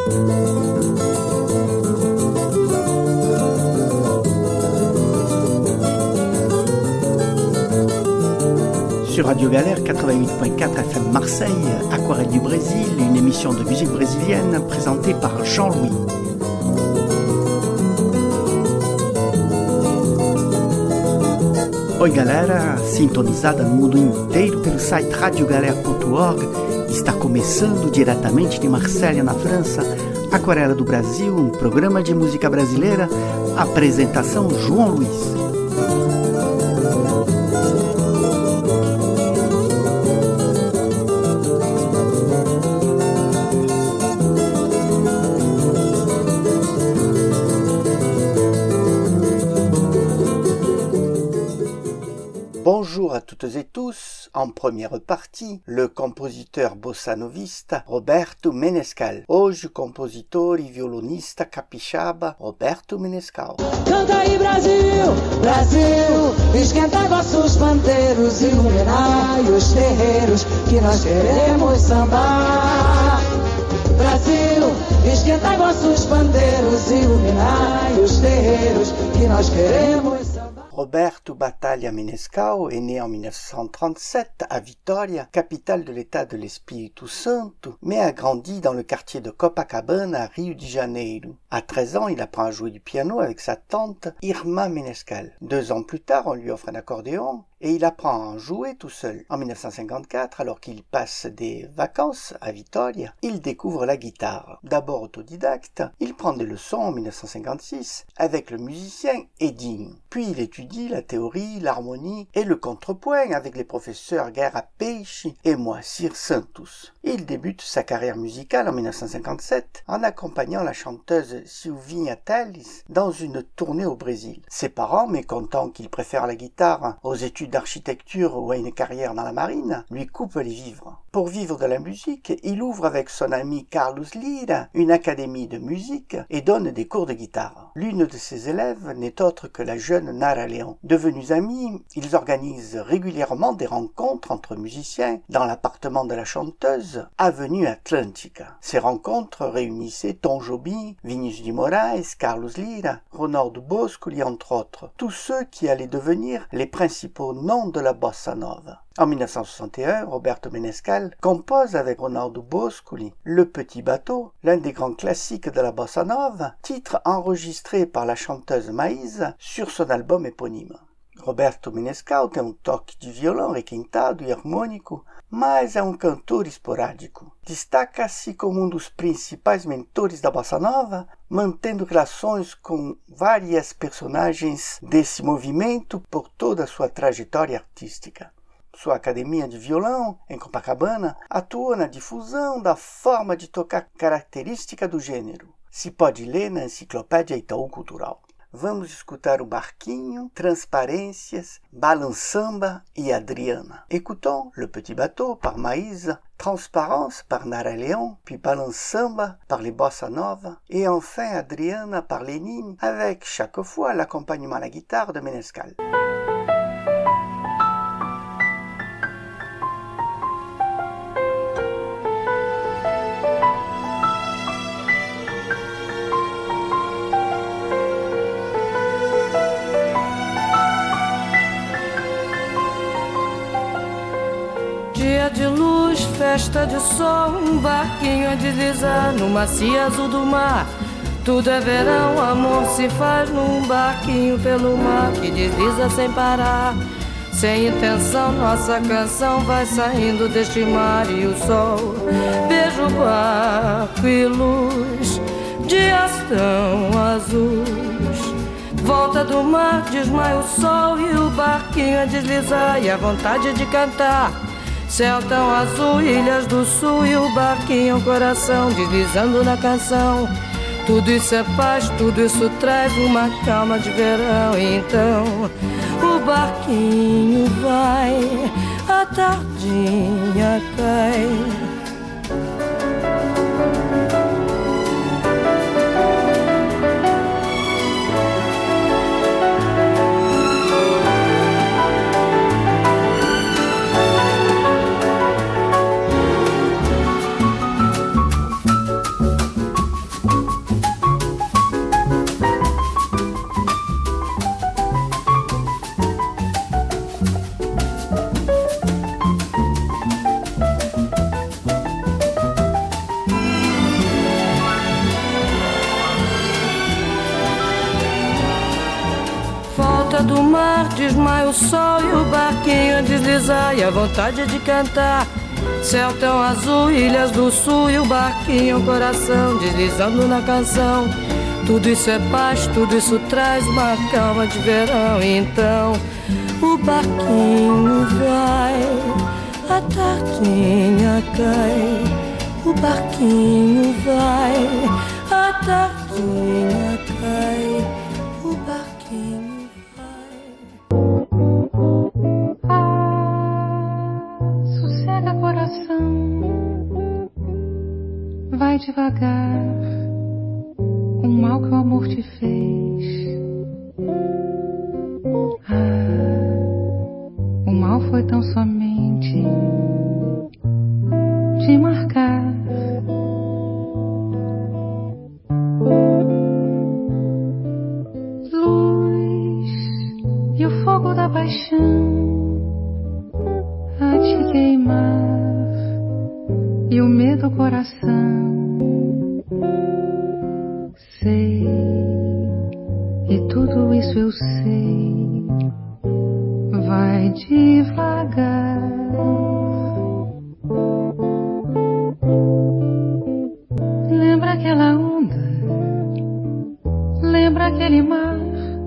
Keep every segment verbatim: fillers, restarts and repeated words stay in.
Sur Radio Galère quatre-vingt-huit point quatre F M Marseille, Aquarelle du Brésil, une émission de musique brésilienne présentée par Jean-Louis. Oi galera, sintonizada no mundo inteiro pelo site radio galera ponto org, está começando diretamente de Marselha, na França, Aquarela do Brasil, um programa de música brasileira, apresentação João Luiz. Bonjour à toutes et tous. En première partie, le compositeur bossanovista Roberto Menescal. Hoje, compositor e violonista capixaba Roberto Menescal. Canta aí Brasil, Brasil, esquentai vossos pandeiros, iluminai os terreiros, que nós queremos sambar. Brasil, esquentai vossos pandeiros, iluminai os terreiros, que nós queremos sambar. Roberto Batalha Menescal est né en mille neuf cent trente-sept à Vitória, capitale de l'État de l'Espírito Santo, mais a grandi dans le quartier de Copacabana à Rio de Janeiro. À treize ans, il apprend à jouer du piano avec sa tante Irma Menescal. Deux ans plus tard, on lui offre un accordéon et il apprend à en jouer tout seul. En mille neuf cent cinquante-quatre, alors qu'il passe des vacances à Vitória, il découvre la guitare. D'abord autodidacte, il prend des leçons en mille neuf cent cinquante-six avec le musicien Edinho. Puis il étudie la théorie, l'harmonie et le contrepoint avec les professeurs Guerra Peixe et Moacir Santos. Il débute sa carrière musicale en mille neuf cent cinquante-sept en accompagnant la chanteuse Silvinha Telles dans une tournée au Brésil. Ses parents, mécontents qu'il préfère la guitare aux études d'architecture ou à une carrière dans la marine, lui coupent les vivres. Pour vivre de la musique, il ouvre avec son ami Carlos Lira une académie de musique et donne des cours de guitare. L'une de ses élèves n'est autre que la jeune Nara Leon. Devenus amis, ils organisent régulièrement des rencontres entre musiciens dans l'appartement de la chanteuse, avenue Atlantica. Ces rencontres réunissaient Tom Jobim, Vinícius de Moraes, Carlos Lira, Ronaldo Boscoli, entre autres, tous ceux qui allaient devenir les principaux noms de la bossa nova. En mille neuf cent soixante et un, Roberto Menescal compose avec Ronaldo Boscoli Le Petit Bateau, l'un des grands classiques de la bossa nova, titre enregistré par la chanteuse Maísa sur son album éponyme. Roberto Menescal tem um toque de violão requintado e harmônico, mas é um cantor esporádico. Destaca-se como um dos principais mentores da bossa nova, mantendo relações com várias personagens desse movimento por toda a sua trajetória artística. Sua academia de violão, em Copacabana, atua na difusão da forma de tocar característica do gênero. Se pode ler na Enciclopédia Itaú Cultural. Vamos escutar o Barquinho, Transparências, Balansamba e Adriana. Écoutons Le Petit Bateau par Maïsa, Transparence par Nara Leon, puis Balansamba par les Bossa Nova, et enfin Adriana par Lénine, avec chaque fois l'accompagnement à la guitare de Menescal. Dia de luz, festa de sol, um barquinho a deslizar no macio azul do mar. Tudo é verão, amor se faz num barquinho pelo mar que desliza sem parar. Sem intenção, nossa canção vai saindo deste mar e o sol beija o barco e luz, dias tão azuis. Volta do mar, desmaia o sol e o barquinho a deslizar e a vontade de cantar. Céu tão azul, ilhas do sul e o barquinho é um coração deslizando na canção. Tudo isso é paz, tudo isso traz uma calma de verão. E então o barquinho vai, a tardinha cai. costa do mar desmaia o sol e o barquinho a deslizar e a vontade de cantar. Céu tão azul, ilhas do sul e o barquinho, coração deslizando na canção. Tudo isso é paz, tudo isso traz uma calma de verão. Então o barquinho vai, a tardinha cai. O barquinho vai, a tardinha cai. O barquinho vai. Ah, sossega coração, vai devagar. O mal que o amor te fez. Ah, o mal foi tão somente te marcar. Luz e o fogo da paixão a te queimar e o medo coração. Sei, e tudo isso eu sei, vai devagar. Lembra aquela onda, lembra aquele mar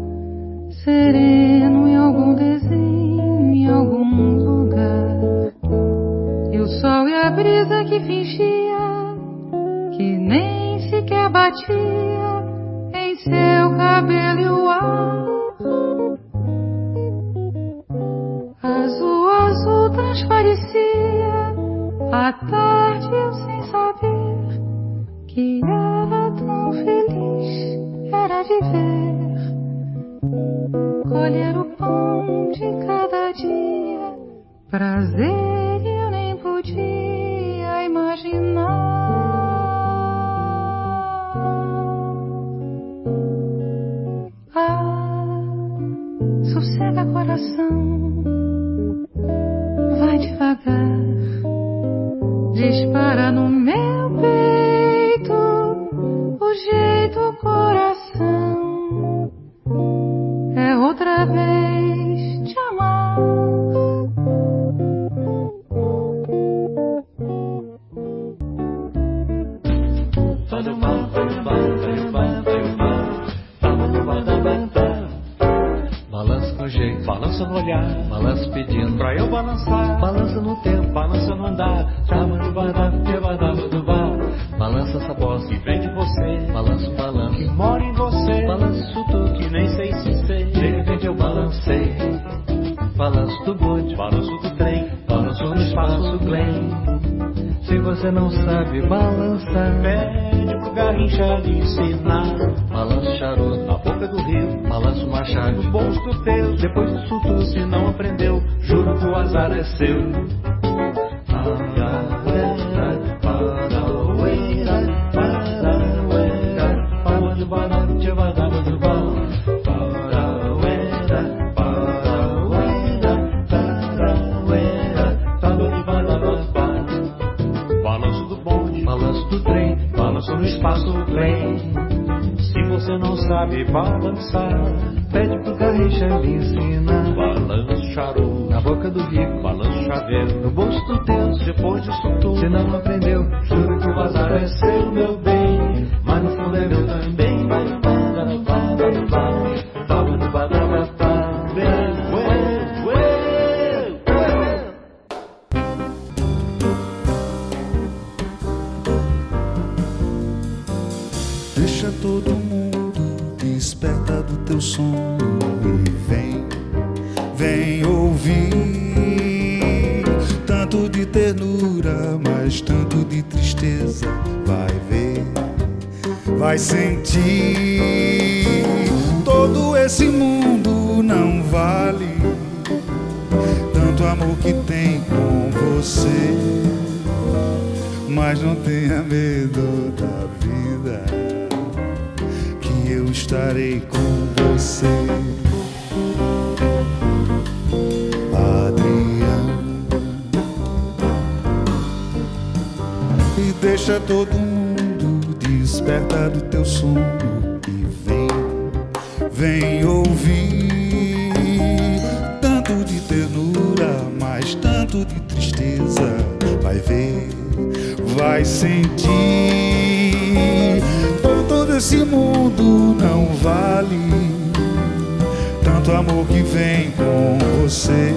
sereno em algum desenho, em algum lugar. E o sol e a brisa que fingia que nem sequer batia em seu cabelo e o ar. Azul, azul transparecia a tarde, eu sem saber que era tão feliz, era viver, colher o pão de cada dia, prazer eu nem podia imaginar. Ah, sossega coração, vai devagar, dispara no meu peito o jeito coração é outra vez te amar. Balança com jeito, balança no olhar, balança pedindo pra eu balançar. Balança no tempo, balança no andar, balança essa bosta que vem de você. Balança o balanço que mora em você. Balança isso tudo que nem sei se sei. De repente eu balancei. Balanço do bonde, balanço do trem, balanço no espaço Glen. Se você não sabe balançar, pede pro Garrincha lhe ensinar. Balanço charuto na boca do rio, balanço machado nos bons do teu. Depois disso tudo, se não aprendeu, juro que o azar é seu. Balanço do bonde, balanço do trem, balanço no espaço Glen. Se você não sabe balançar, pede pro Garrincha lhe ensinar. Balanço charuto na boca do rico, balanço chaveiro no bolso do teu. Depois disso tudo, se não aprendeu, juro que o azar é seu, meu bem. Mas no fundo é meu também. Deixa todo mundo desperta do teu sono e vem, vem ouvir tanto de ternura, mas tanto de tristeza. Vai ver, vai sentir. Todo esse mundo não vale tanto amor que tem com você. Mas não tenha medo da vida, que eu estarei com você. Adriana, e deixa todo mundo desperta do teu sono e vem, vem ouvir vai sentir. Todo esse mundo não vale tanto amor que vem com você.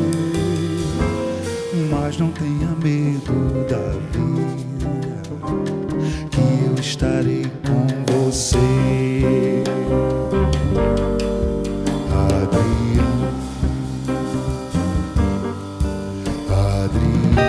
Mas não tenha medo da vida, que eu estarei com você. Adriano, Adriano.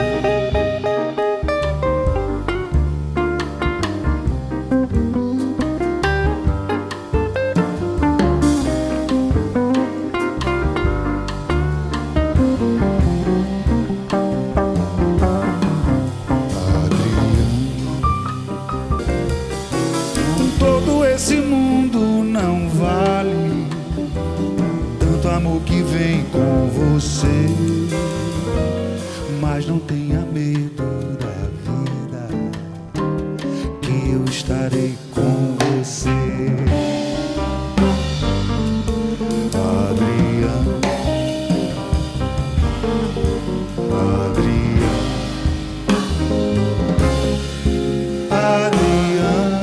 Esse mundo não vale tanto amor que vem com você. Mas não tenha medo da vida, que eu estarei com você. Adriano, Adriano, Adriano.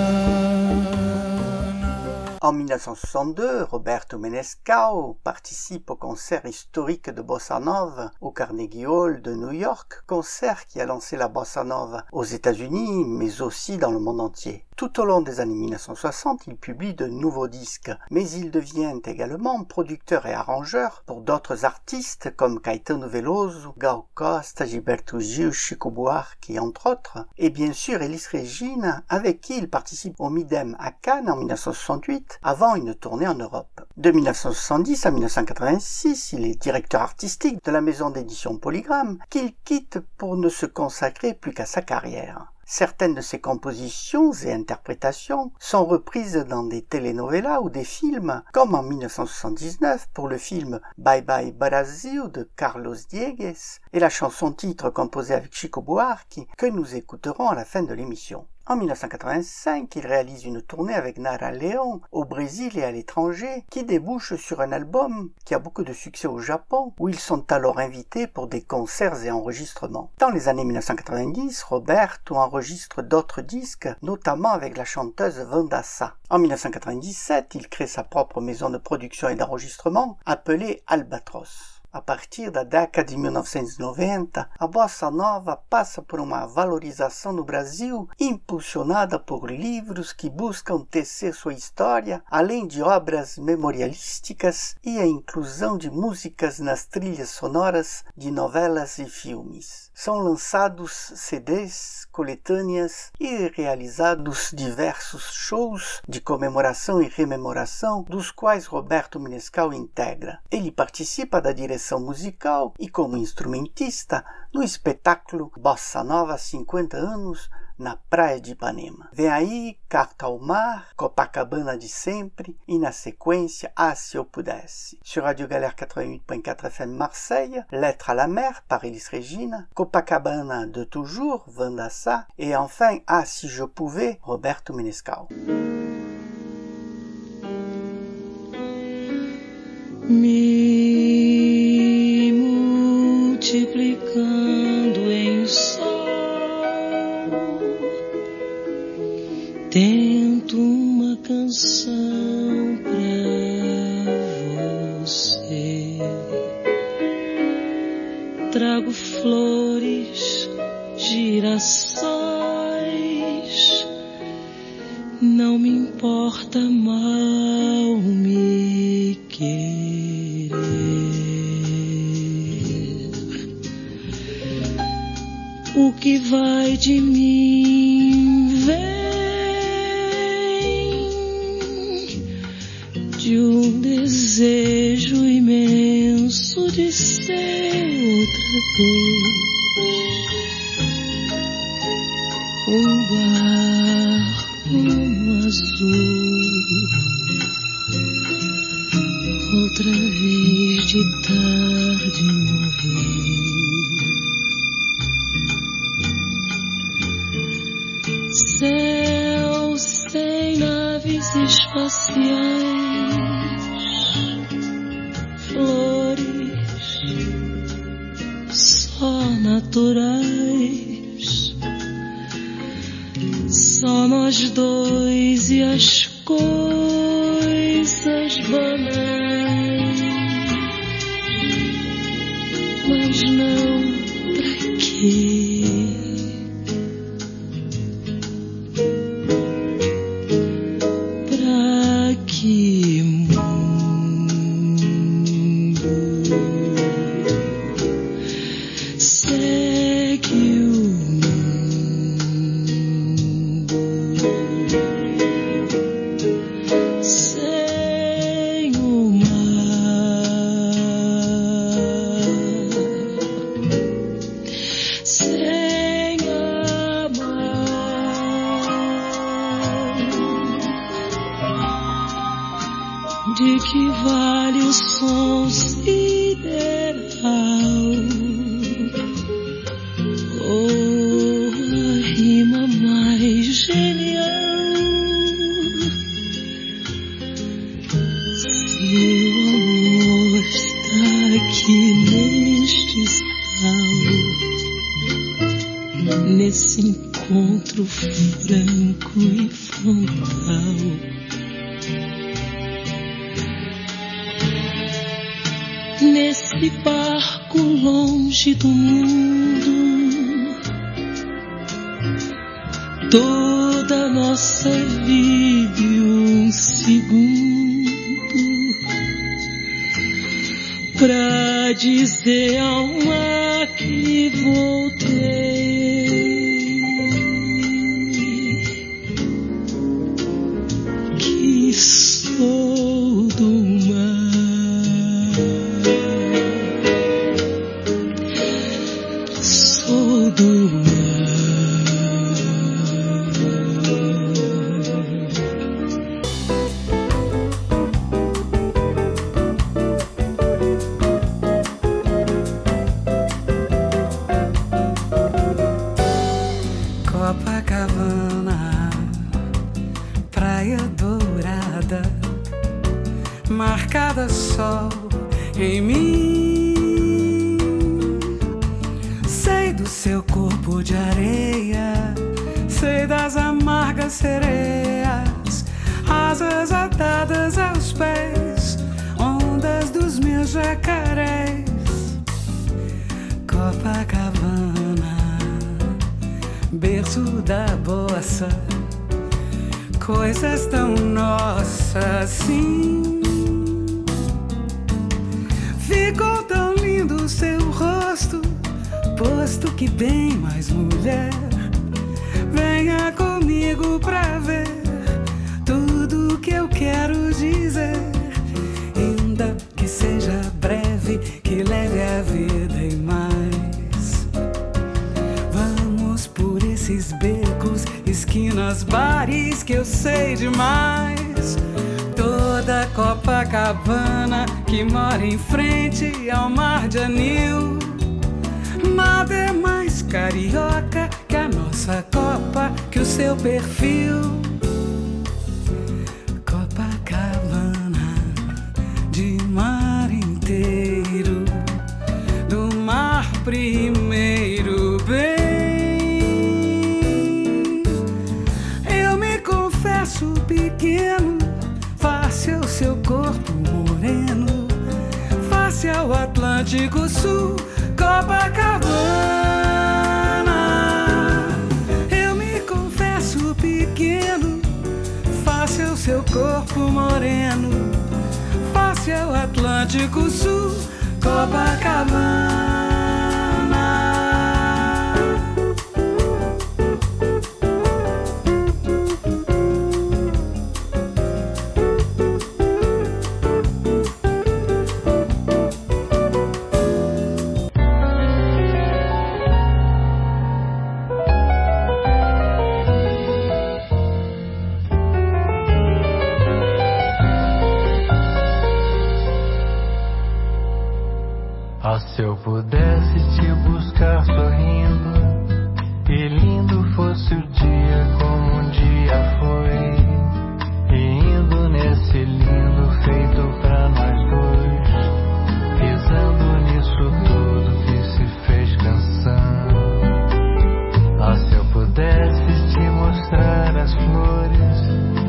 En mille neuf cent soixante-deux, Roberto Menescal participe au concert historique de Bossa Nova au Carnegie Hall de New York, concert qui a lancé la Bossa Nova aux États-Unis, mais aussi dans le monde entier. Tout au long des années mille neuf cent soixante, il publie de nouveaux disques, mais il devient également producteur et arrangeur pour d'autres artistes comme Caetano Veloso, Gal Costa, Gilberto Gil, Chico Buarque, entre autres, et bien sûr Elis Regina, avec qui il participe au Midem à Cannes en mille neuf cent soixante-huit, avant une tournée en Europe. De mille neuf cent soixante-dix à mille neuf cent quatre-vingt-six, il est directeur artistique de la maison d'édition Polygram, qu'il quitte pour ne se consacrer plus qu'à sa carrière. Certaines de ses compositions et interprétations sont reprises dans des telenovelas ou des films, comme en mille neuf cent soixante-dix-neuf pour le film Bye Bye Brasil de Carlos Diegues et la chanson-titre composée avec Chico Buarque que nous écouterons à la fin de l'émission. En mille neuf cent quatre-vingt-cinq, il réalise une tournée avec Nara León au Brésil et à l'étranger qui débouche sur un album qui a beaucoup de succès au Japon où ils sont alors invités pour des concerts et enregistrements. Dans les années mille neuf cent quatre-vingt-dix, Roberto enregistre d'autres disques, notamment avec la chanteuse Wanda Sa. En mille neuf cent quatre-vingt-dix-sept, il crée sa propre maison de production et d'enregistrement appelée Albatros. A partir da década de mille novecentos e noventa, a Bossa Nova passa por uma valorização no Brasil impulsionada por livros que buscam tecer sua história, além de obras memorialísticas e a inclusão de músicas nas trilhas sonoras de novelas e filmes. São lançados C Ds, coletâneas e realizados diversos shows de comemoração e rememoração, dos quais Roberto Menescal integra. Ele participa da direção musical e como instrumentista no espetáculo Bossa Nova cinquenta anos na Praia de Ipanema. Vem aí Carta ao Mar, Copacabana de Sempre e na sequência Ah Se Eu Pudesse. Sur Radio Galère quatre-vingt-huit point quatre F M Marseille, Lettre à la Mer par Elis Regina, Copacabana de Toujours, Wanda Sa et enfin Ah Si Je Pouvais, Roberto Menescal. Me multiplicando em sol, tento uma canção pra você. Trago flores, girassóis, não me importa mal me querer. O que vai de mim vem de um desejo imenso de ser outra vez um barco azul, outra vez de tarde morrer. Céu sem naves espaciais, flores só naturais, flores e as coisas banais, mas não pra quê? Pra que mundo segue o mundo sem o mar, sem amar? De que vale o som sideral ou a rima mais genial, se o amor está aqui neste sal, nesse encontro franco e frontal? Nesse barco longe do mundo, toda nossa vida e um segundo pra dizer ao mar que voltei, que sou do mar. Sou do mar. Copacabana, praia dourada, marcada sol em mim. Sei do seu corpo de areia, sei das amargas sereias, asas atadas aos pés, ondas dos meus jacarés. Copacabana, berço da bossa, coisas tão nossas assim. Ficou tão lindo o seu rosto, posto que bem mais mulher. Venha comigo pra ver tudo que eu quero dizer, ainda que seja breve, que leve a vida e mais. Vamos por esses becos, esquinas, bares que eu sei demais. Toda Copacabana que mora em frente ao mar de anil. Nada é mais carioca que a nossa Copa, que o seu perfil. Copacabana, de mar inteiro, do mar primeiro bem. Eu me confesso pequeno, face ao seu corpo moreno, face ao Atlântico Sul. Copacabana, eu me confesso pequeno, face ao seu corpo moreno, face ao Atlântico Sul. Copacabana. Ah, se eu pudesse te buscar sorrindo, e lindo fosse o dia como um dia foi, e indo nesse lindo feito pra nós dois, pisando nisso tudo que se fez canção. Ah, se eu pudesse te mostrar as flores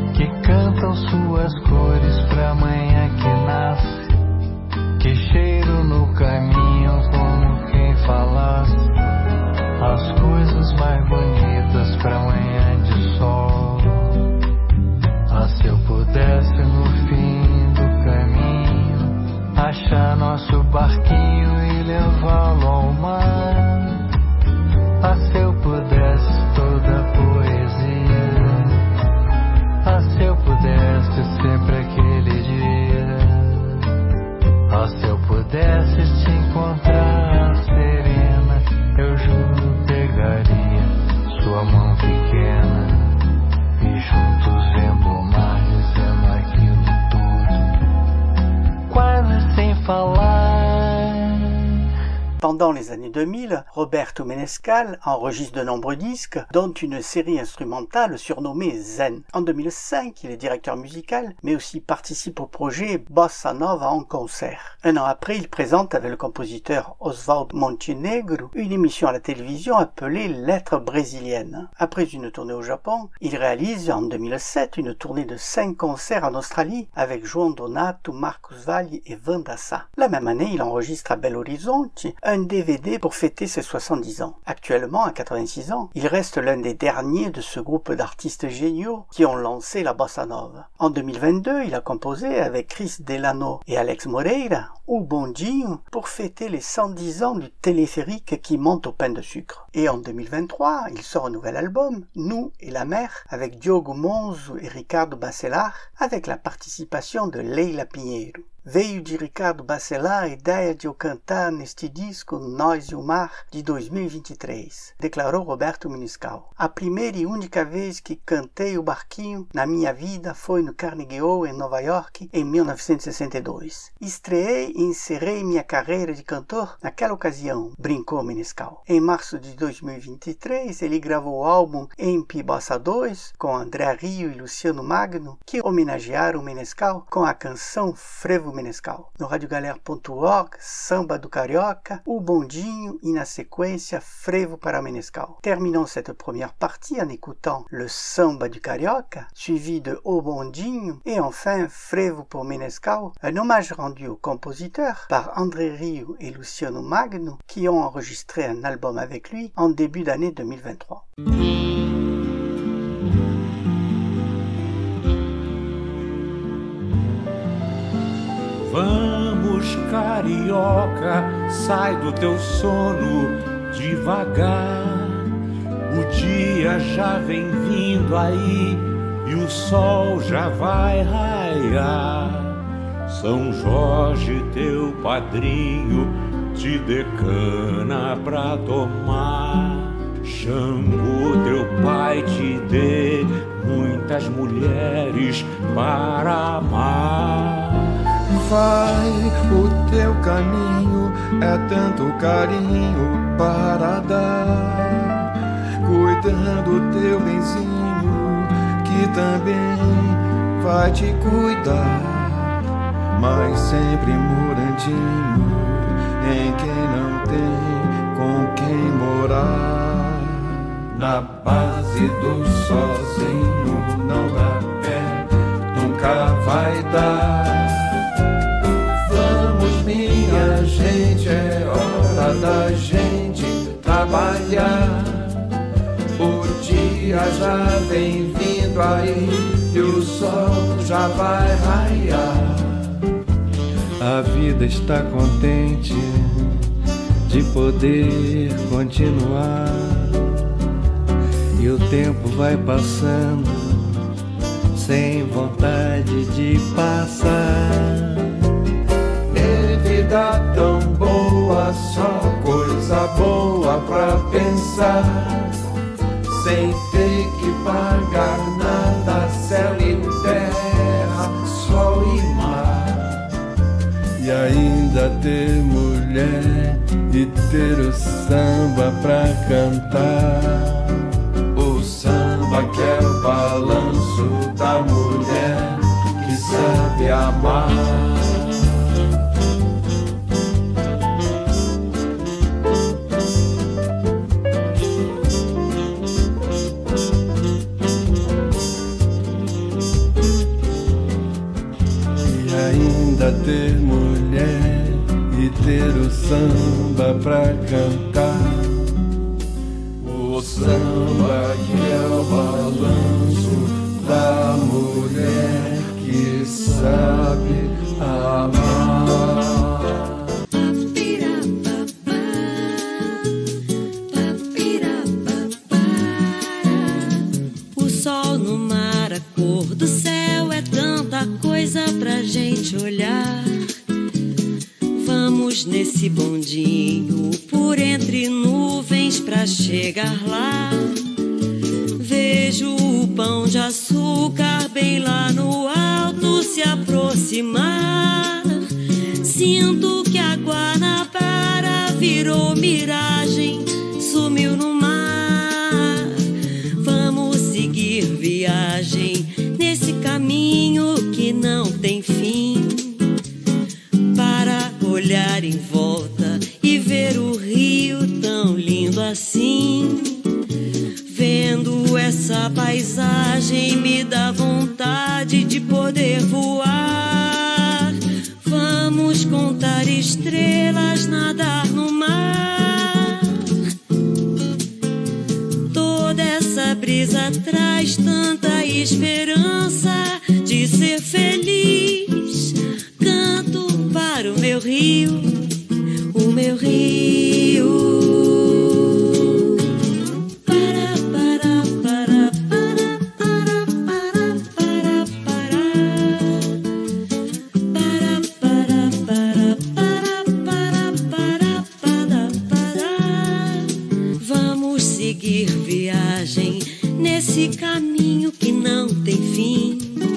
dão suas cores pra manhã que nasce, que cheiro no caminho como quem falasse as coisas mais bonitas pra manhã de sol. Ah, se eu pudesse no fim do caminho achar nosso barquinho e levá-lo ao mar. Ah, se eu pudesse toda a poesia. Ah, se eu pudesse sempre aquele dia. Ah, se eu pudesse te encontrar serena, eu juro pegaria sua mão pequena e juntos vendo o mar dizendo aquilo tudo, quase sem falar. Pendant les années deux mille, Roberto Menescal enregistre de nombreux disques, dont une série instrumentale surnommée Zen. En deux mille cinq, il est directeur musical, mais aussi participe au projet Bossa Nova en concert. Un an après, il présente avec le compositeur Oswald Montenegro une émission à la télévision appelée Lettres brésiliennes. Après une tournée au Japon, il réalise en deux mille sept une tournée de cinq concerts en Australie avec João Donato, Marcos Valle et Vandassa. La même année, il enregistre à Belo Horizonte un D V D pour fêter ses soixante-dix ans. Actuellement, à quatre-vingt-six ans, il reste l'un des derniers de ce groupe d'artistes géniaux qui ont lancé la bossa nova. En deux mille vingt-deux, il a composé avec Chris Delano et Alex Moreira ou Bondinho pour fêter les cent dix ans du téléphérique qui monte au pain de sucre. Et en deux mille vingt-trois, il sort un nouvel album, Nous et la mer, avec Diogo Monzo et Ricardo Bacelar, avec la participation de Leila Pinheiro. Veio de Ricardo Bacelar a ideia de eu cantar neste disco Nós e o Mar de dois mil e vinte e três, declarou Roberto Menescal. A primeira e única vez que cantei o barquinho na minha vida foi no Carnegie Hall em Nova York em mil novecentos e sessenta e dois. Estreei e encerrei minha carreira de cantor naquela ocasião, brincou Menescal. Em março de dois mil e vinte e três, ele gravou o álbum M P Bossa dois com André Rio e Luciano Magno, que homenagearam Menescal com a canção Frevo Menescal. No radiogalera ponto org, Samba do Carioca, o Bondinho e na sequência Frevo para Menescal. Terminons cette première partie en écoutant le Samba du Carioca, suivi de O Bondinho et enfin Frevo pour Menescal, un hommage rendu aux compositeurs par André Rio et Luciano Magno qui ont enregistré un album avec lui en début d'année deux mille vingt-trois. Vamos, carioca, sai do teu sono devagar. O dia já vem vindo aí e o sol já vai raiar. São Jorge, teu padrinho, te decana pra tomar. Xangô, teu pai, te dê muitas mulheres para amar. Vai, o teu caminho é tanto carinho para dar, cuidando teu benzinho que também vai te cuidar, mas sempre morandinho em quem não tem com quem morar. Na base do sozinho não dá pé, nunca vai dar. Minha gente, é hora da gente trabalhar. O dia já vem vindo aí e o sol já vai raiar. A vida está contente de poder continuar, e o tempo vai passando sem vontade de passar. Vida tão boa, só coisa boa pra pensar, sem ter que pagar nada, céu e terra, sol e mar. E ainda ter mulher e ter o samba pra cantar. O samba que é o balanço da mulher que sabe amar. vida ter mulher e ter o samba pra cantar. O samba que é o balanço da mulher que sabe amar. O sol no mar, a cor do céu, é tanta coisa pra gente olhar. Vamos nesse bondinho por entre nuvens pra chegar lá. Vejo o pão de açúcar bem lá no alto se aproximar. Sinto que a Guanabara virou miragem, sumiu no mar. Vamos seguir viagem nesse caminho que não tem fim, para olhar em volta e ver o rio tão lindo assim. Vendo essa paisagem me dá vontade de poder voar. Vamos contar estrelas, nadar no mar. Toda essa brisa traz tanta esperança de ser feliz. Canto para o meu rio, o meu rio. Esse caminho que não tem fim,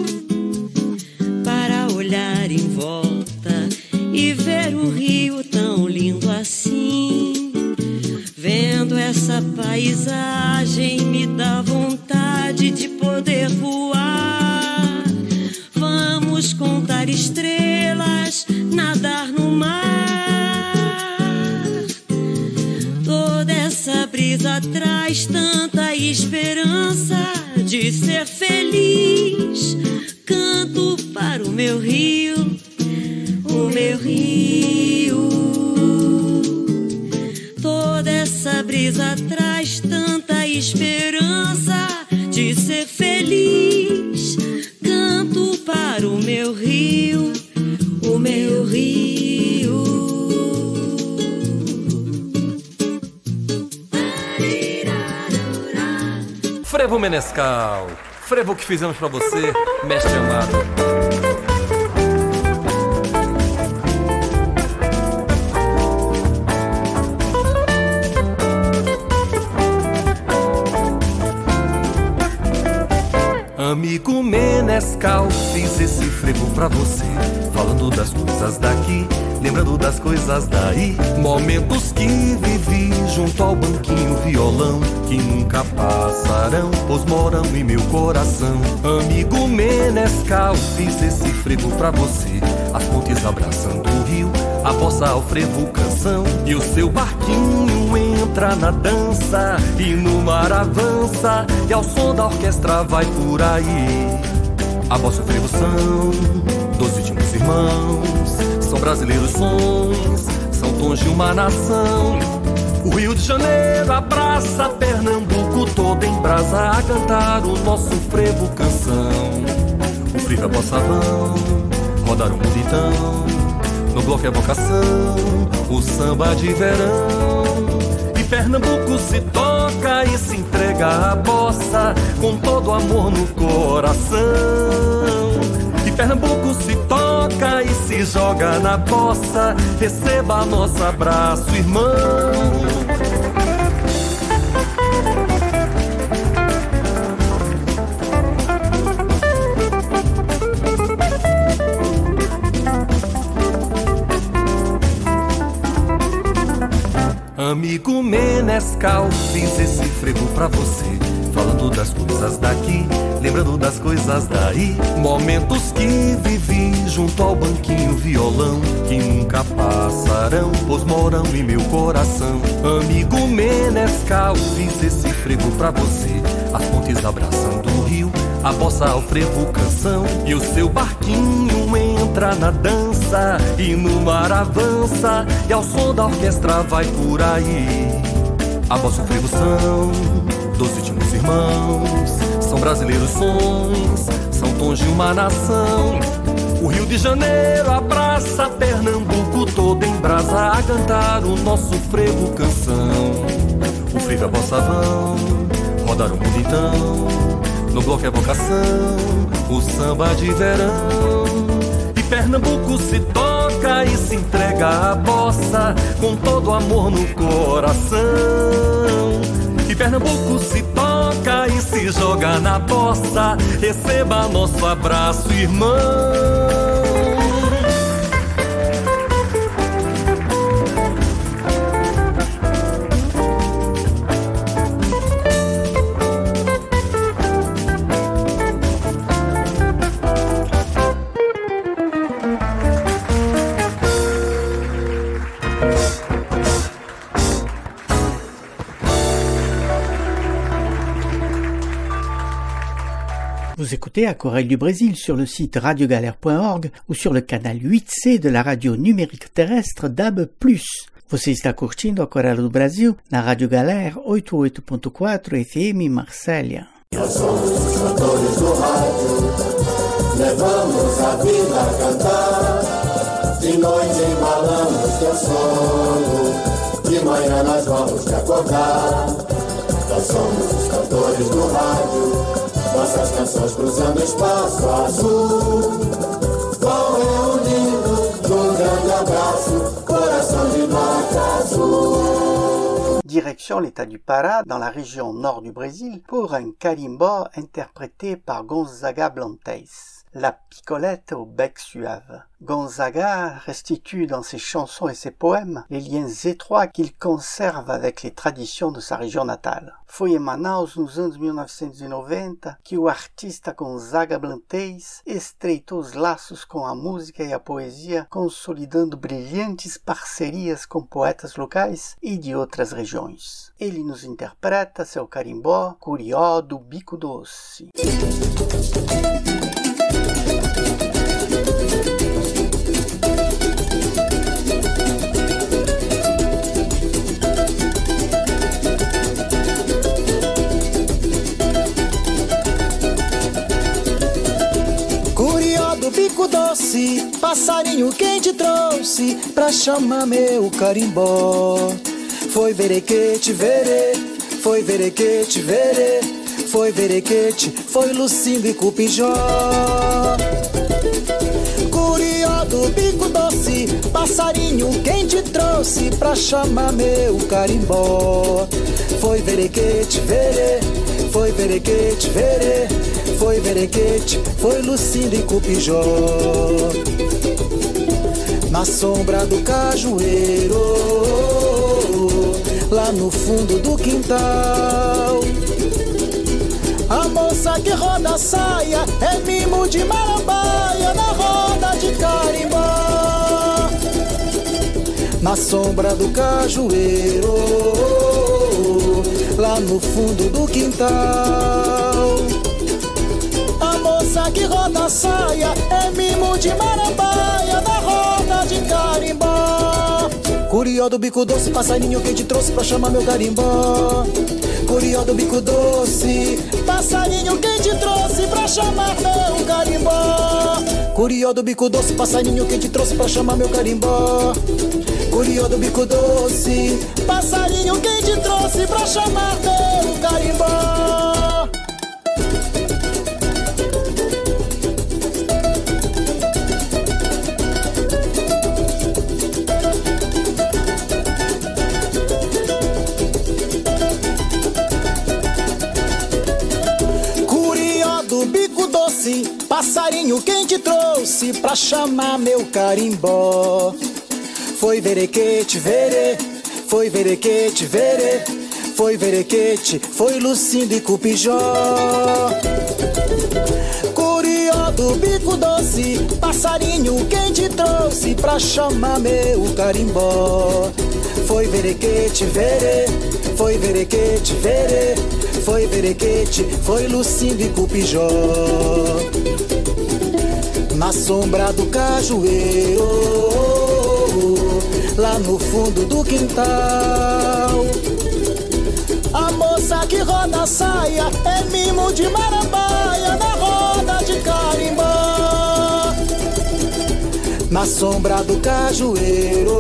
para olhar em volta e ver o rio tão lindo assim. Vendo essa paisagem me dá vontade de poder voar. Vamos contar estrelas, nadar no mar. Toda essa brisa traz tanta esperança de ser feliz. Canto para o meu rio, o meu rio. Toda essa brisa traz tanta esperança de ser feliz. Canto para o meu rio, o meu rio. Frevo Menescal, frevo que fizemos pra você, mestre amado. Amigo Menescal, fiz esse frevo pra você, falando das coisas daqui, lembrando das coisas daí. Momentos que vivi junto ao banquinho violão, que nunca passarão, pois moram em meu coração. Amigo Menescal, fiz esse frevo pra você, as pontes abraçando o rio, a bossa ao frevo canção, e o seu barquinho entra na dança, e no mar avança, e ao som da orquestra vai por aí. A bossa e o frevo são dois íntimos irmãos, são brasileiros sons, são tons de uma nação. O Rio de Janeiro abraça Pernambuco todo em brasa, a cantar o nosso frevo canção. O frevo e a bossa vão rodar o mundo então, no bloco é vocação, o samba de verão. E Pernambuco se toca e se entrega à bossa, com todo amor no coração. E Pernambuco se toca e se joga na bossa, receba nosso abraço, irmão. Amigo Menescal, fiz esse frevo pra você, falando das coisas daqui, lembrando das coisas daí. Momentos que vivi junto ao banquinho violão, que nunca passarão, pois moram em meu coração. Amigo Menescal, fiz esse frevo pra você, as pontes abraçando o rio, a bossa ao frevo canção, e o seu barquinho entra entra na dança e no mar avança, e ao som da orquestra vai por aí. A bossa e o frevo são doze íntimos irmãos, são brasileiros sons, são tons de uma nação. O Rio de Janeiro abraça Pernambuco todo em brasa a cantar o nosso frevo canção. O frevo e a bossa vão rodar o mundo então, no bloco é vocação, o samba de verão. E Pernambuco se toca e se entrega à bossa com todo amor no coração. E Pernambuco se toca e se joga na bossa, receba nosso abraço, irmão. Vous écoutez Aquarelle du Brésil sur le site radio galère point org ou sur le canal huit C de la radio numérique terrestre D A B plus. Você está curtindo Aquarelle do Brasil na Rádio Galera oitenta e oito ponto quatro F M Marsella. Nós somos os cantores do rádio, levamos a vida a cantar. De noite embalamos teu sono, de manhã nós vamos te acordar. Nós somos os cantores do rádio, nossas canções cruzando espaço azul, vão reunindo num grande abraço, coração de nota azul. Direction l'État du Pará, dans la région nord du Brésil, pour un carimbó interprété par Gonzaga Blantes. La picolette au bec suave. Gonzaga restitue dans ses chansons et ses poèmes les liens étroits qu'il conserve avec les traditions de sa région natale. Foi em Manaus, nos anos mil novecentos e noventa, que o artista Gonzaga Blantes estreitou os laços com a música e a poesia, consolidando brilhantes parcerias com poetas locais e de outras regiões. Ele nos interpreta seu carimbó Curió do Bico Doce. Curió do bico doce, passarinho quem te trouxe pra chamar meu carimbó. Foi verequete, verê, foi verequete, verê, foi verequete, foi Lucindo e Cupijó. Curió do bico doce, passarinho quem te trouxe pra chamar meu carimbó. Foi verequete, verê, foi verequete, verê, foi verequete, foi Lucindo e Cupijó. Na sombra do cajueiro, lá no fundo do quintal, a moça que roda a saia é mimo de marambaia na roda de carimbó. Na sombra do cajueiro, lá no fundo do quintal, a moça que roda a saia é mimo de marambaia na roda de carimbó. Curió do bico doce, passarinho quem te trouxe pra chamar meu carimbó. Curió do bico doce, passarinho quem te trouxe pra chamar meu carimbó. Curió do bico doce, passarinho quem te trouxe pra chamar meu carimbó. Curió do bico doce, passarinho quem te trouxe pra chamar meu carimbó. Passarinho quem te trouxe pra chamar meu carimbó. Foi verequete, verê, foi verequete, verê, foi verequete, foi Lucindo e Cupijó. Curió do bico doce, passarinho quem te trouxe pra chamar meu carimbó. Foi verequete, verê, foi verequete, verê, foi verequete, foi Lucindo e Cupijó. na sombra do cajueiro, lá no fundo do quintal. A moça que roda a saia é mimo de marambaia na roda de carimbó, na sombra do cajueiro,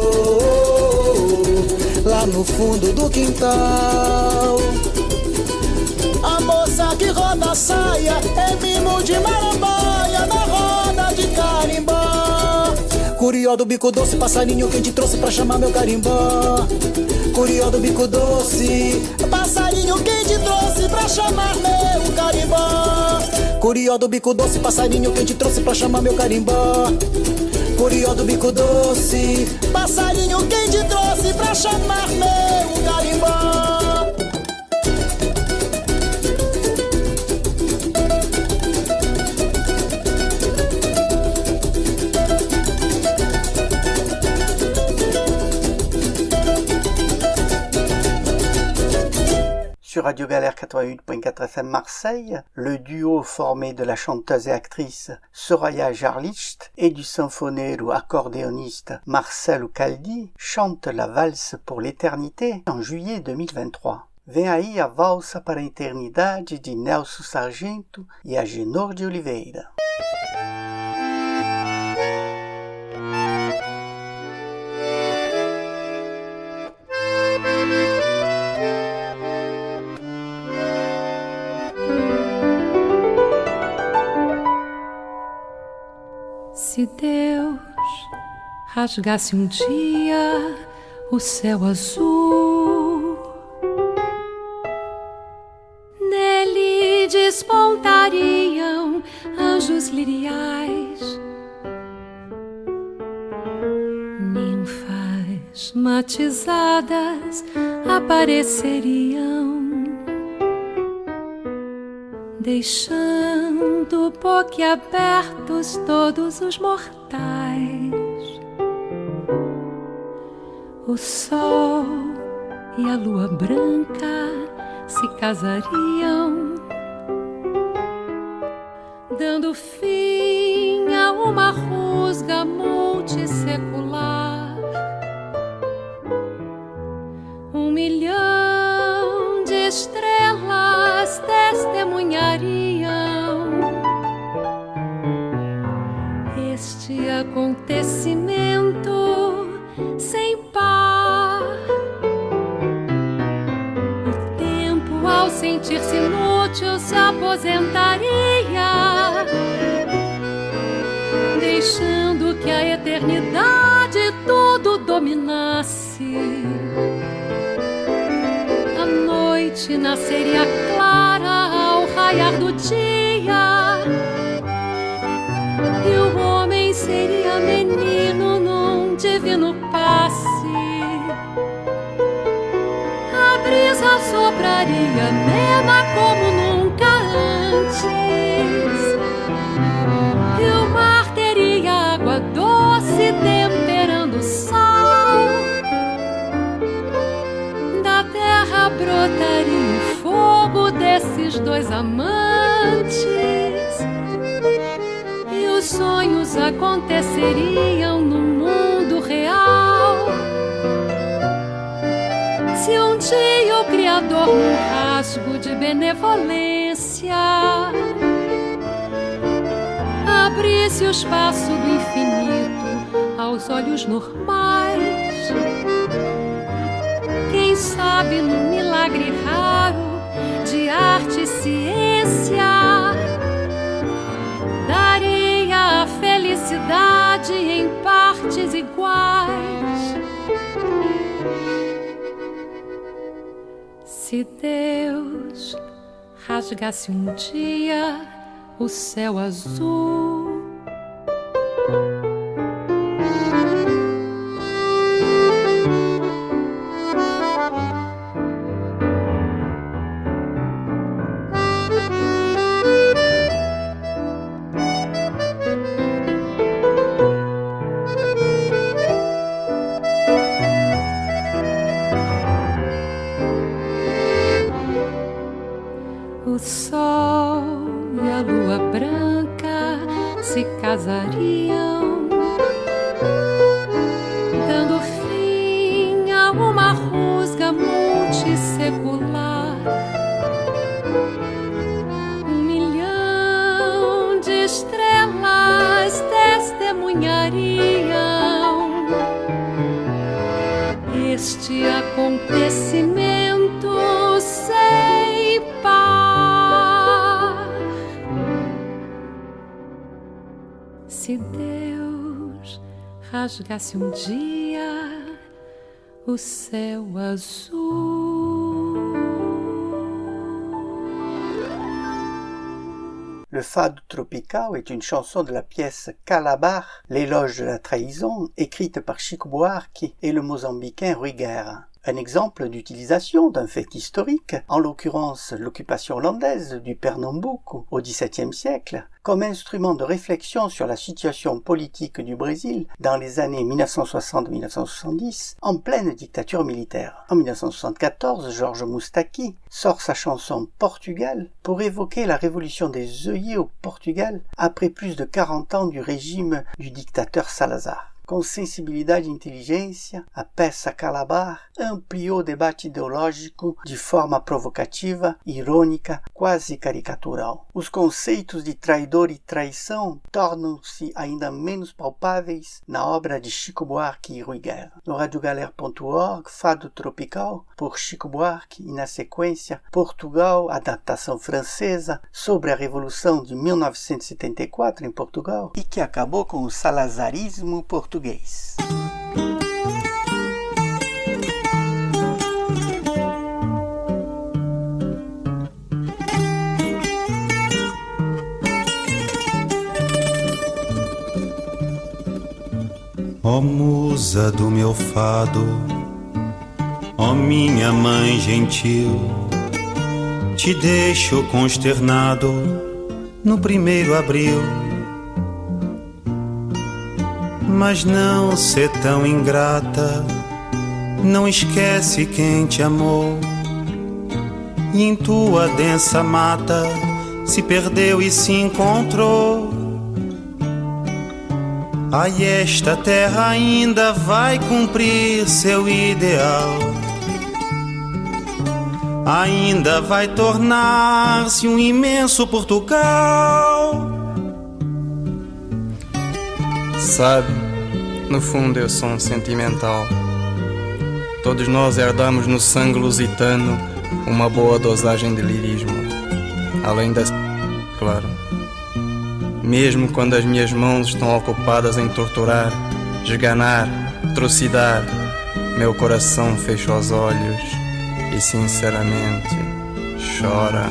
lá no fundo do quintal. A moça que roda a saia é mimo de marambaia na roda de carimbó. Curió do bico doce, passarinho quem te trouxe pra chamar meu carimbó. Curió do bico doce, passarinho quem te trouxe pra chamar meu carimbó. Curió do bico doce, passarinho quem te trouxe pra chamar meu carimbó. Curió do bico doce, passarinho quem te trouxe pra chamar meu carimbó. Sur Radio Galère quatre-vingt-huit point quatre F M Marseille, le duo formé de la chanteuse et actrice Soraya Jarlicht et du symphonero accordéoniste Marcelo Caldi chante la valse pour l'éternité en juillet deux mille vingt-trois. Vem aí a valsa para a eternidade de Nelson Sargento e Agenor de Oliveira. Se Deus rasgasse um dia o céu azul, nele despontariam anjos liriais, ninfas matizadas apareceriam, deixando boquiabertos todos os mortais. O sol e a lua branca se casariam, dando fim a uma rusga multissecular. Um milhão de estrelas testemunhariam este acontecimento sem par. O tempo, ao sentir-se inútil, se aposentaria, deixando que a eternidade tudo dominasse. A noite nasceria clara ao raiar do dia, e o homem seria menino num divino passe. A brisa sopraria amena como nunca antes, e o mar teria água doce temperando o sal. Da terra brotaria o fogo desses dois amantes, e os sonhos aconteceriam no mundo real. Se um dia o Criador, num rasgo de benevolência, abrisse o espaço do infinito aos olhos normais, quem sabe num milagre raro de arte e ciência, daria a felicidade em partes iguais. Se Deus rasgasse um dia o céu azul, o sol e a lua branca se se casariam, dando fim a uma rusga multissecular. Um milhão de estrelas testemunhariam este acontecimento sem par. Se Deus rasgasse um dia o céu azul. Le fado tropical est une chanson de la pièce Calabar, l'éloge de la trahison, écrite par Chico Buarque et le mozambicain Rui Guerra. Un exemple d'utilisation d'un fait historique, en l'occurrence l'occupation hollandaise du Pernambuco au dix-septième siècle, comme instrument de réflexion sur la situation politique du Brésil dans les années mille neuf cent soixante à mille neuf cent soixante-dix, en pleine dictature militaire. En mille neuf cent soixante-quatorze, Jorge Moustaki sort sa chanson Portugal pour évoquer la révolution des œillets au Portugal après plus de quarante ans du régime du dictateur Salazar. Com sensibilidade e inteligência, a peça Calabar ampliou o debate ideológico de forma provocativa, irônica, quase caricatural. Os conceitos de traidor e traição tornam-se ainda menos palpáveis na obra de Chico Buarque e Rui Guerra. No radiogalère ponto org, Fado Tropical, por Chico Buarque, e na sequência, Portugal, adaptação francesa sobre a Revolução de mil novecentos e setenta e quatro em Portugal e que acabou com o salazarismo português. Ó musa do meu fado, ó minha mãe gentil, te deixo consternado no primeiro abril. Mas não ser tão ingrata, não esquece quem te amou, e em tua densa mata se perdeu e se encontrou. Ai, esta terra ainda vai cumprir seu ideal, ainda vai tornar-se um imenso Portugal. Sabe, no fundo eu sou um sentimental. Todos nós herdamos no sangue lusitano uma boa dosagem de lirismo, além da... claro. Mesmo quando as minhas mãos estão ocupadas em torturar, esganar, trucidar, meu coração fecha os olhos e sinceramente chora.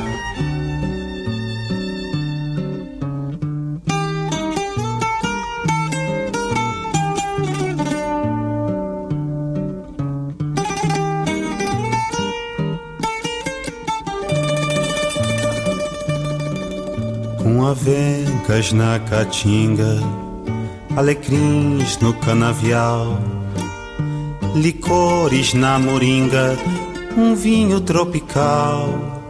Com avencas na caatinga, alecrins no canavial, licores na moringa, um vinho tropical.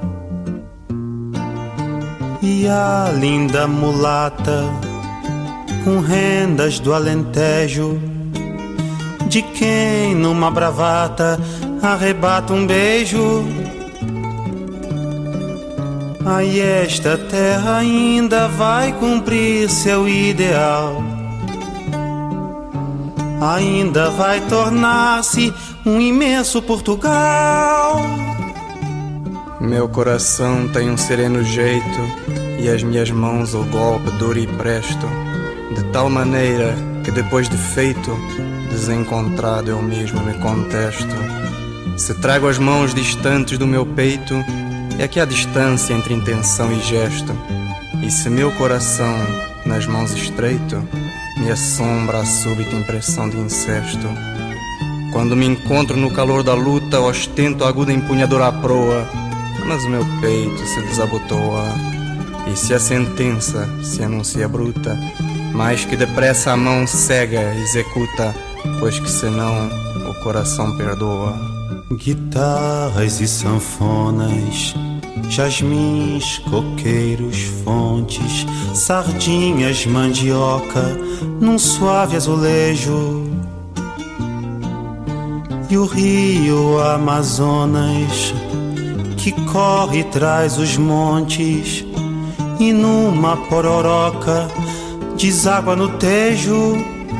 E a linda mulata, com rendas do Alentejo, de quem numa bravata arrebata um beijo. Ai, esta terra ainda vai cumprir seu ideal, ainda vai tornar-se um imenso Portugal. Meu coração tem um sereno jeito e as minhas mãos o golpe duro e presto, de tal maneira que depois de feito, desencontrado eu mesmo me contesto. Se trago as mãos distantes do meu peito, é que há distância entre intenção e gesto, e se meu coração nas mãos estreito, me assombra a súbita impressão de incesto. Quando me encontro no calor da luta, ostento a aguda empunhadura à proa, mas o meu peito se desabotoa, e se a sentença se anuncia bruta, mais que depressa a mão cega executa, pois que senão o coração perdoa. Guitarras e sanfonas jasmins, coqueiros, fontes, sardinhas, mandioca, num suave azulejo. E o rio Amazonas, que corre e traz os montes, e numa pororoca deságua no Tejo.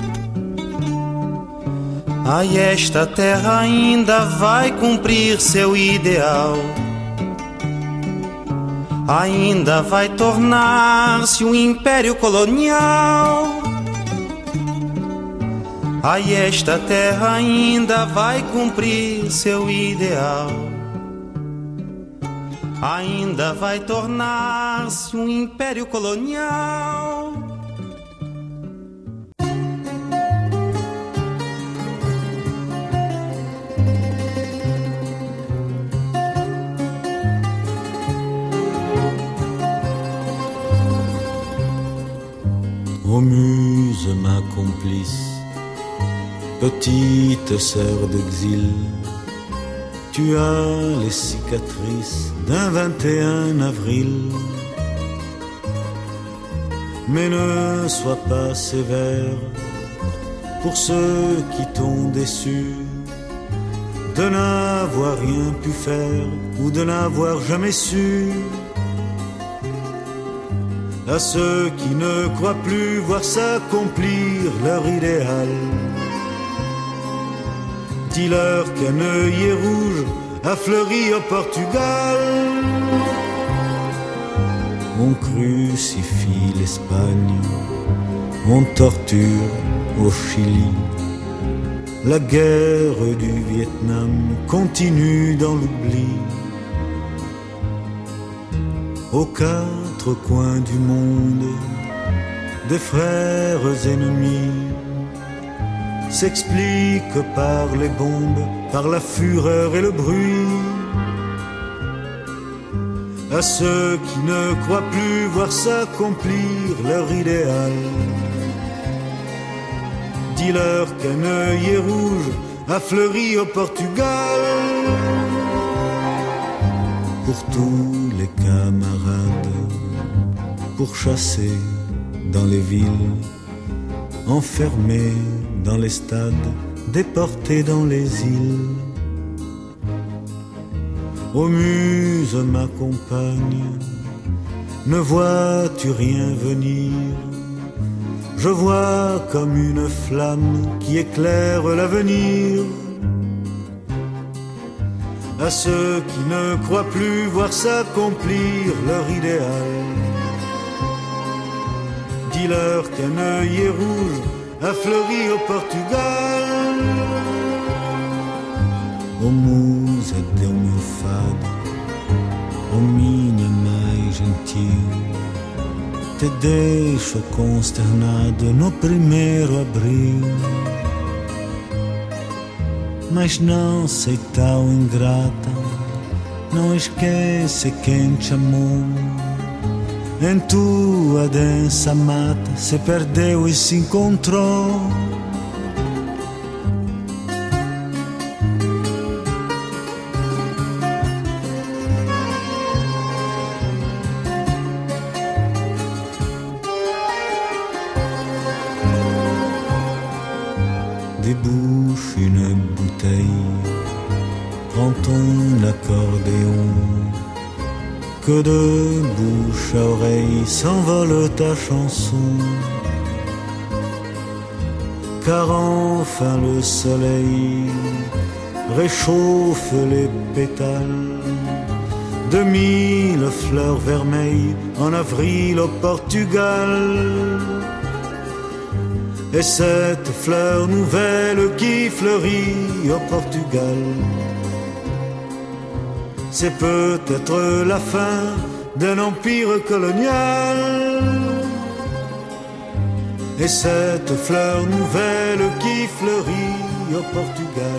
Ai, esta terra ainda vai cumprir seu ideal, ainda vai tornar-se um império colonial. Ai, esta terra ainda vai cumprir seu ideal, ainda vai tornar-se um império colonial. Ô muse, ma complice, petite sœur d'exil, tu as les cicatrices d'un vingt et un avril. Mais ne sois pas sévère pour ceux qui t'ont déçu, de n'avoir rien pu faire ou de n'avoir jamais su. À ceux qui ne croient plus voir s'accomplir leur idéal, dis-leur qu'un œillet rouge a fleuri au Portugal. On crucifie l'Espagne, on torture au Chili. La guerre du Vietnam continue dans l'oubli. Aux quatre coins du monde, des frères ennemis s'expliquent par les bombes, par la fureur et le bruit. À ceux qui ne croient plus voir s'accomplir leur idéal, dis-leur qu'un œillet rouge a fleuri au Portugal. Pour tous les camarades, pourchassés dans les villes, enfermés dans les stades, déportés dans les îles. Ô muse, ma compagne, ne vois-tu rien venir? Je vois comme une flamme qui éclaire l'avenir. À ceux qui ne croient plus voir s'accomplir leur idéal, dis-leur qu'un œillet rouge a fleuri au Portugal. Ô musa teu meu fado, ô minha mais gentil, te deixo consternado no primeiro abril. Mas não sei tão ingrata, não esquece quem te amou. Em tua densa mata se perdeu e se encontrou. Débouche une bouteille, prends ton accordéon, que de bouche à oreille s'envole ta chanson. Car enfin le soleil réchauffe les pétales de mille fleurs vermeilles en avril au Portugal. Et cette fleur nouvelle qui fleurit au Portugal, c'est peut-être la fin d'un empire colonial. Et cette fleur nouvelle qui fleurit au Portugal,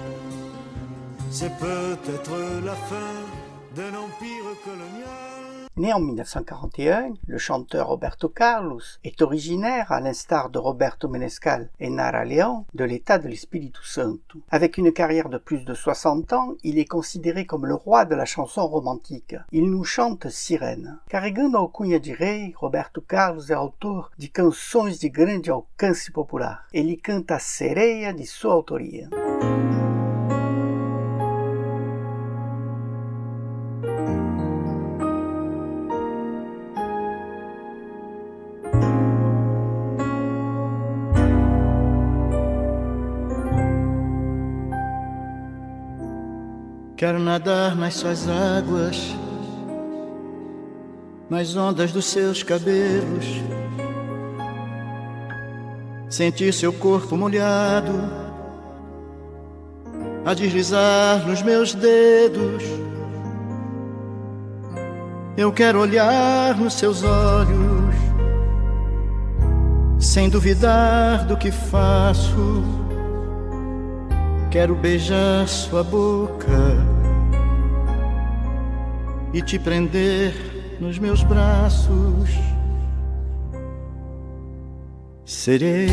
c'est peut-être la fin d'un empire colonial. Né en mille neuf cent quarante et un, le chanteur Roberto Carlos est originaire, à l'instar de Roberto Menescal et Nara León, de l'État de l'Espíritu Santo. Avec une carrière de plus de soixante ans, il est considéré comme le roi de la chanson romantique. Il nous chante Sirena. Carregando a alcunha de rei, Roberto Carlos é autor de canções de grande alcance popular. Ele canta a Sereia de sua autoria. Quero nadar nas suas águas, nas ondas dos seus cabelos, sentir seu corpo molhado a deslizar nos meus dedos. Eu quero olhar nos seus olhos, sem duvidar do que faço. Quero beijar sua boca e te prender nos meus braços. Sereia,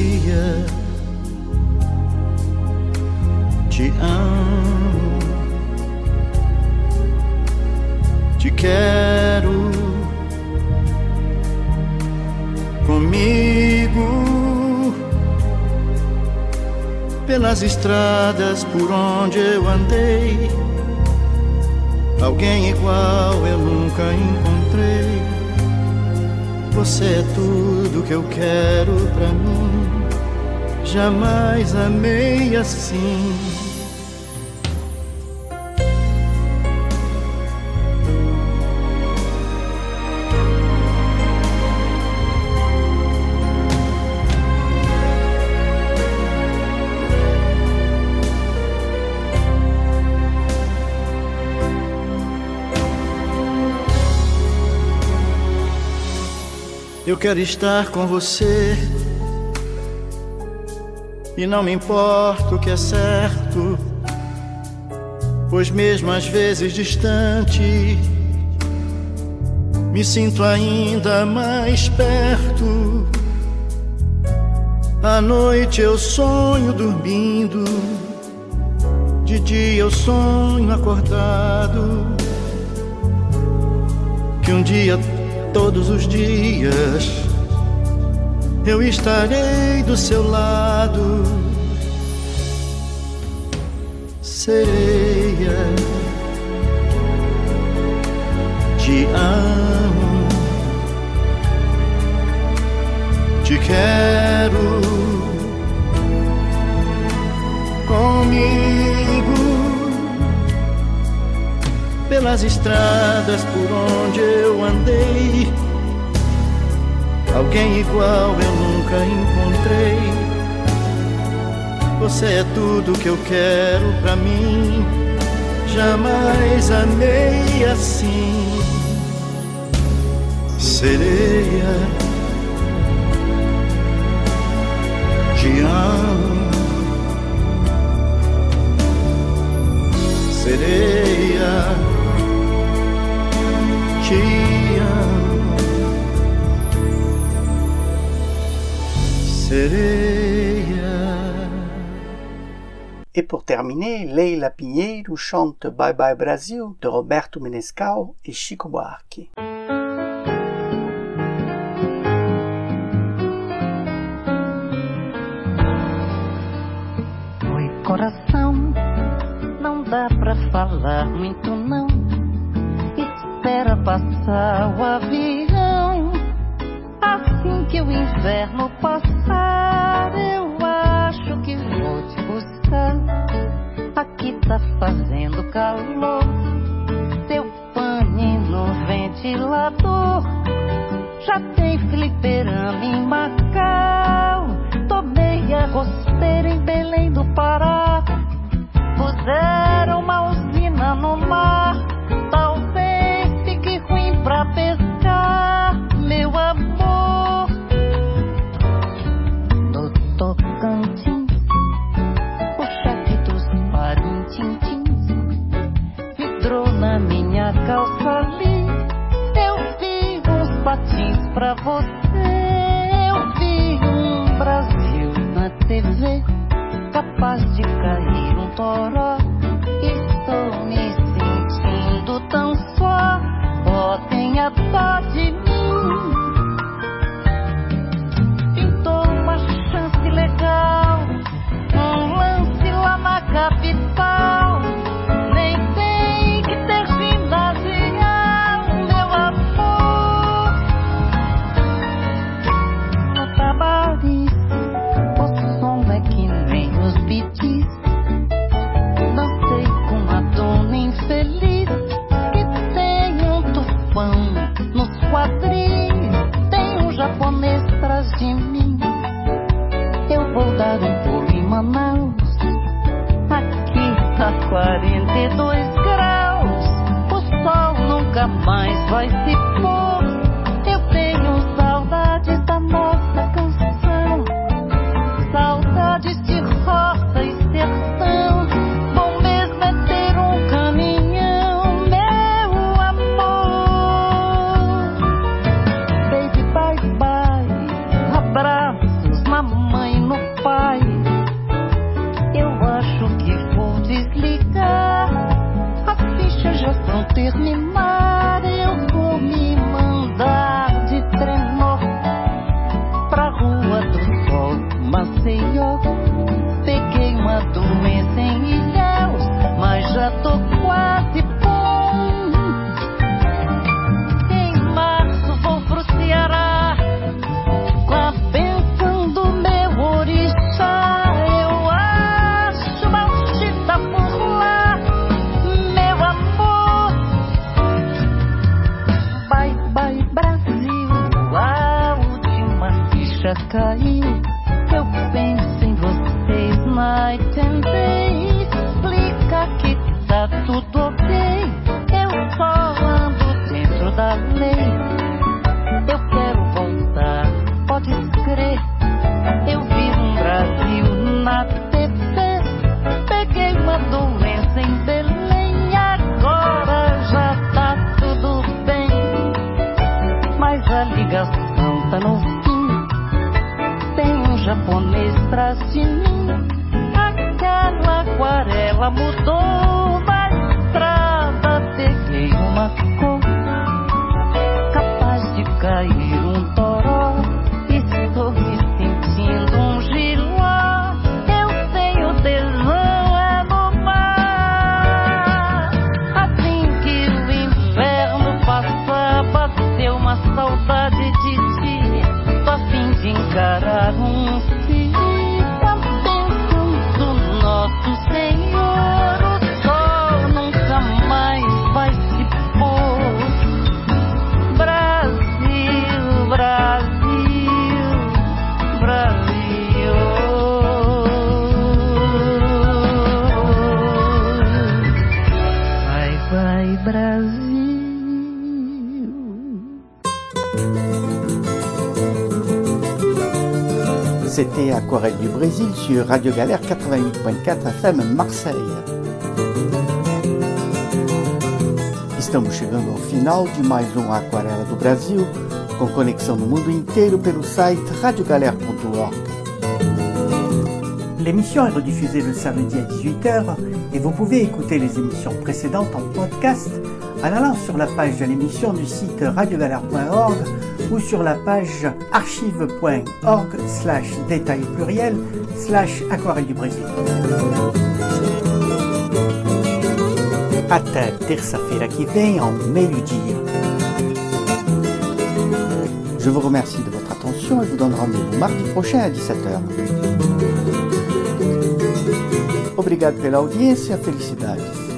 te amo, te quero comigo. Pelas estradas por onde eu andei, alguém igual eu nunca encontrei. Você é tudo que eu quero pra mim, jamais amei assim. Eu quero estar com você e não me importa o que é certo, pois mesmo às vezes distante, me sinto ainda mais perto. À noite eu sonho dormindo, de dia eu sonho acordado, que um dia, todos os dias, eu estarei do seu lado. Sereia, te amo, te quero comigo. Pelas estradas por onde eu andei, alguém igual eu nunca encontrei. Você é tudo que eu quero pra mim, jamais amei assim. Sereia, te amo. Sereia, te amo. Sereia. Et pour terminer, Leila Pinheiro chante Bye Bye Brasil de Roberto Menescal et Chico Buarque. Oi, coração, não dá pra falar muito não. Espera passar o avião. Assim que o inverno passar, eu acho que vou te buscar. Aqui tá fazendo calor, teu pane no ventilador. Já tem fliperama em Macau, tomei a gosteira em Belém do Pará. Puseram uma usina no mar, talvez fique ruim pra pescar, meu amor. No Tocantins, o chefe dos parintintins vidrou na minha calça ali. Eu vi um Brasil na T V, capaz de cair um toró. Estou me sentindo tão só, ó, tenha dó de mim. Pintou uma chance legal, um lance lá na capital. Nem tem que ter ginásio, meu amor. No Tabariz, o som é que nem os Beatles. Dancei com uma dona infeliz que tem um tufão nos quadris. Tem um japonês atrás de mim. Eu vou dar um pulo em Manaus. Aqui tá quarenta e dois graus. O sol nunca mais vai se pôr. Eu tenho saudades da nossa canção, saudades de roça e sertão. Bom mesmo é ter um caminhão, meu amor. Baby, bye, bye. Abraços na mãe e no pai. Eu acho que vou desligar. As fichas já vão terminar. Eu vou me mandar de trenó pra Rua do Sol, Maceió. Peguei uma doença em Ilhéus, mas já tô quase bom. Em março vou pro Ceará, com a bênção do meu orixá. Eu acho maldita por lá, meu amor. Bye, bye, Brasil. A última ficha caiu. Eu penso em vocês, night and day. Explica que tá tudo ok. Eu só ando dentro da lei. Eu quero voltar, pode crer. Eu vi um Brasil na T V. Peguei uma doença em Belém. Agora já tá tudo bem, mas a ligação tá no fim. Tem um japonês atrás de mim. Aquela aquarela mudou na estrada. Peguei uma cor capaz de cair um toró. Estou me sentindo um giló. Eu tenho tesão é no mar. Assim que o inverno passar, bateu uma saudade de ti. Tô a fim de encarar um fio. A bênção do nosso Senhor. O sol nunca mais vai se pôr. Brasil, Brasil, Brasil. Vai, vai, Brasil. C'était Aquarelle du Brésil sur Radio Galère quatre-vingt-huit point quatre F M Marseille. Estamos chegando ao final de mais um Aquarela do Brasil, com conexão no mundo inteiro pelo site radio galère point org. L'émission est rediffusée le samedi à dix-huit heures et vous pouvez écouter les émissions précédentes en podcast en allant sur la page de l'émission du site radio galère point org ou sur la page archive point org slash détail pluriel slash aquarelle du Brésil. Até terça-feira que vem, ao meio-dia. Je vous remercie de votre attention et vous donne rendez-vous mardi prochain à dix-sept heures. Obrigado pela audiência, felicidades.